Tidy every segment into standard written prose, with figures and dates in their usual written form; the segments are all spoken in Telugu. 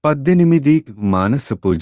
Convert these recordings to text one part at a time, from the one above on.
18 మానస పూజ.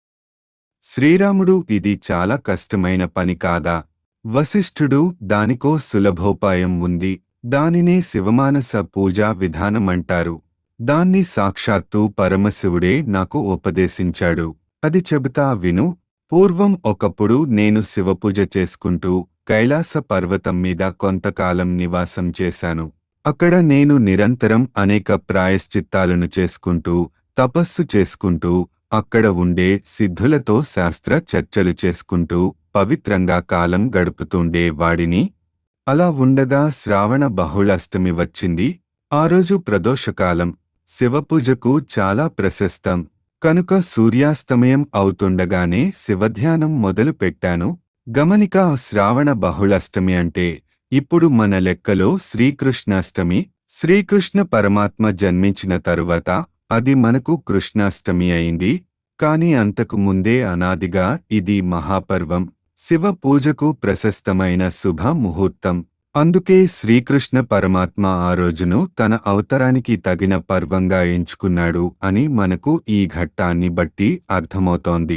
శ్రీరాముడు ఇది చాలా కష్టమైన పని కాదా? వశిష్ఠుడు దానికో సులభోపాయం ఉంది. దానినే శివమానస పూజా విధానమంటారు. దాన్ని సాక్షాత్తు పరమశివుడే నాకు ఉపదేశించాడు. అది చెబుతా విను. పూర్వం ఒకప్పుడు నేను శివపూజ చేసుకుంటూ కైలాస పర్వతం మీద కొంతకాలం నివాసం చేశాను. అక్కడ నేను నిరంతరం అనేక ప్రాయశ్చిత్తాలను చేసుకుంటూ తపస్సు చేసుకుంటూ అక్కడ ఉండే సిద్ధులతో శాస్త్ర చర్చలు చేసుకుంటూ పవిత్రంగా కాలం గడుపుతుండే వాడిని. అలా ఉండగా శ్రావణ బహుళాష్టమి వచ్చింది. ఆ రోజు ప్రదోషకాలం. శివపూజకు చాలా ప్రశస్తం కనుక సూర్యాస్తమయం అవుతుండగానే శివధ్యానం మొదలు పెట్టాను. గమనిక, శ్రావణ బహుళాష్టమి అంటే ఇప్పుడు మన లెక్కలో శ్రీకృష్ణాష్టమి. శ్రీకృష్ణ పరమాత్మ జన్మించిన తరువాత అది మనకు కృష్ణాష్టమి అయింది. కాని అంతకు ముందే అనాదిగా ఇది మహాపర్వం, శివ పూజకు ప్రశస్తమైన శుభ ముహూర్తం. అందుకే శ్రీకృష్ణ పరమాత్మ ఆ రోజును తన అవతారానికి తగిన పర్వంగా ఎంచుకున్నాడు అని మనకు ఈ ఘట్టాన్ని బట్టి అర్థమవుతోంది.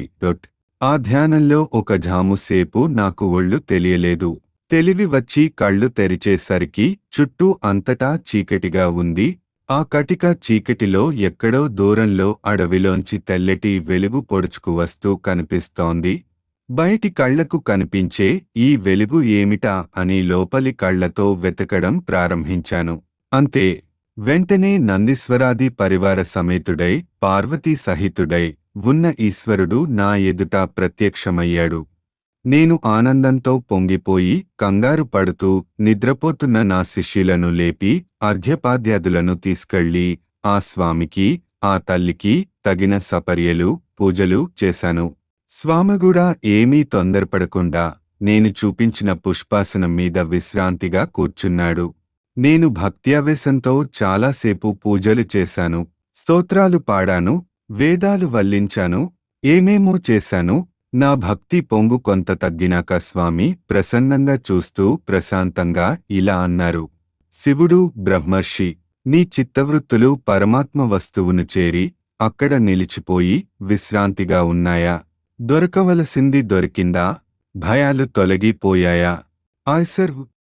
ఆ ధ్యానంలో ఒక జాము సేపు నాకు ఒళ్ళు తెలియలేదు. తెలివి వచ్చి కళ్ళు తెరిచేసరికి చుట్టూ అంతటా చీకటిగా ఉంది. ఆ కటిక చీకటిలో ఎక్కడో దూరంలో అడవిలోంచి తెల్లటి వెలుగు పొడుచుకు వస్తూ కనిపిస్తోంది. బయటి కళ్లకు కనిపించే ఈ వెలుగు ఏమిటా అని లోపలి కళ్లతో వెతకడం ప్రారంభించాను. అంతే, వెంటనే నందీశ్వరాది పరివార సమేతుడై పార్వతీ సహితుడై ఉన్న ఈశ్వరుడు నా ఎదుట ప్రత్యక్షమయ్యాడు. నేను ఆనందంతో పొంగిపోయి కంగారు పడుతూ నిద్రపోతున్న నా శిష్యులను లేపి అర్ఘ్యపాద్యాదులను తీసుకెళ్లి ఆ స్వామికి, ఆ తల్లికి తగిన సపర్యలు, పూజలు చేశాను. స్వామిగూడా ఏమీ తొందరపడకుండా నేను చూపించిన పుష్పాసనం మీద విశ్రాంతిగా కూర్చున్నాడు. నేను భక్త్యావేశంతో చాలాసేపు పూజలు చేశాను, స్తోత్రాలు పాడాను, వేదాలు వల్లించాను, ఏమేమో చేశాను. నా భక్తి పొంగు కొంత తగ్గినాక స్వామి ప్రసన్నంగా చూస్తూ ప్రశాంతంగా ఇలా అన్నారు: శివుడు, బ్రహ్మర్షి, నీ చిత్తవృత్తులు పరమాత్మ వస్తువును చేరి అక్కడ నిలిచిపోయి విశ్రాంతిగా ఉన్నాయా? దొరకవలసింది దొరికిందా? భయాలు తొలగిపోయాయా? ఆయ్సర్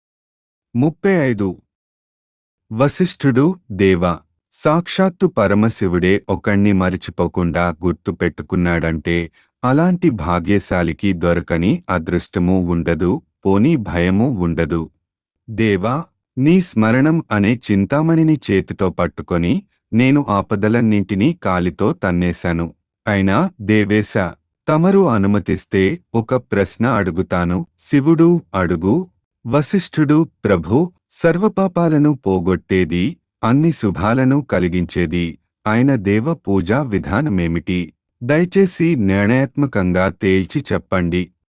35. వశిష్ఠుడు: దేవా, సాక్షాత్తు పరమశివుడే ఒకణ్ణి మరిచిపోకుండా గుర్తు పెట్టుకున్నాడంటే అలాంటి భాగ్యశాలికి దొరకని అదృష్టమూ ఉండదు, పోనీ భయమూ ఉండదు. దేవా, నీ స్మరణం అనే చింతామణిని చేతితో పట్టుకొని నేను ఆపదలన్నింటినీ కాలితో తన్నేశాను. అయినా దేవేశ, తమరు అనుమతిస్తే ఒక ప్రశ్న అడుగుతాను. శివుడు: అడుగు. వశిష్ఠుడు: ప్రభూ, సర్వపాపాలను పోగొట్టేది, అన్ని శుభాలను కలిగించేది ఆయన దేవ పూజా విధానమేమిటి? దయచేసి నిర్ణయాత్మకంగా తేల్చి చెప్పండి.